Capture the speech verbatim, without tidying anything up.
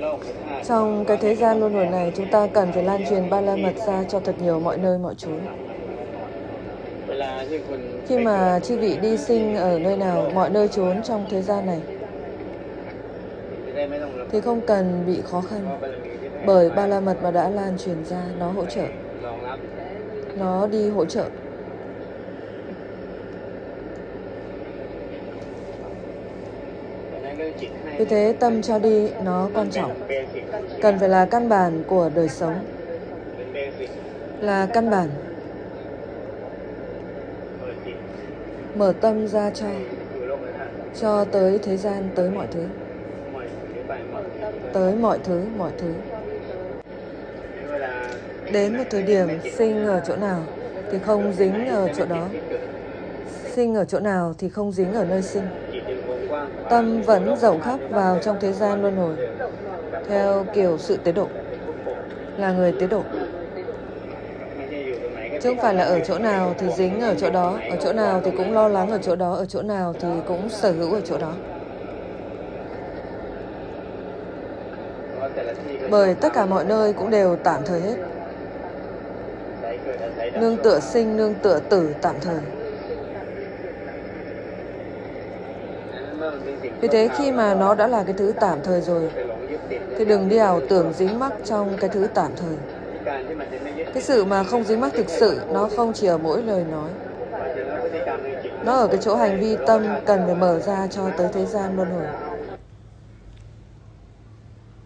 Trong cái thế gian luân hồi này, chúng ta cần phải lan truyền ba la mật ra cho thật nhiều mọi nơi mọi chốn. Khi mà chư vị đi sinh ở nơi nào, mọi nơi chốn trong thế gian này, thì không cần bị khó khăn, bởi ba la mật mà đã lan truyền ra, nó hỗ trợ, nó đi hỗ trợ. Vì thế tâm cho đi nó quan trọng, cần phải là căn bản của đời sống, là căn bản. Mở tâm ra cho, cho tới thế gian, tới mọi thứ, tới mọi thứ, mọi thứ. Đến một thời điểm sinh ở chỗ nào thì không dính ở chỗ đó, sinh ở chỗ nào thì không dính ở nơi sinh. Tâm vẫn rộng khắp vào trong thế gian luân hồi, theo kiểu sự tế độ, là người tế độ. Chứ không phải là ở chỗ nào thì dính ở chỗ đó, ở chỗ nào thì cũng lo lắng ở chỗ đó, ở chỗ nào thì cũng sở hữu ở chỗ đó. Bởi tất cả mọi nơi cũng đều tạm thời hết. Nương tựa sinh, nương tựa tử tạm thời. Vì thế khi mà nó đã là cái thứ tạm thời rồi, thì đừng đi ảo tưởng dính mắc trong cái thứ tạm thời. Cái sự mà không dính mắc thực sự, nó không chỉ ở mỗi lời nói. Nó ở cái chỗ hành vi tâm cần phải mở ra cho tới thế gian luân hồi.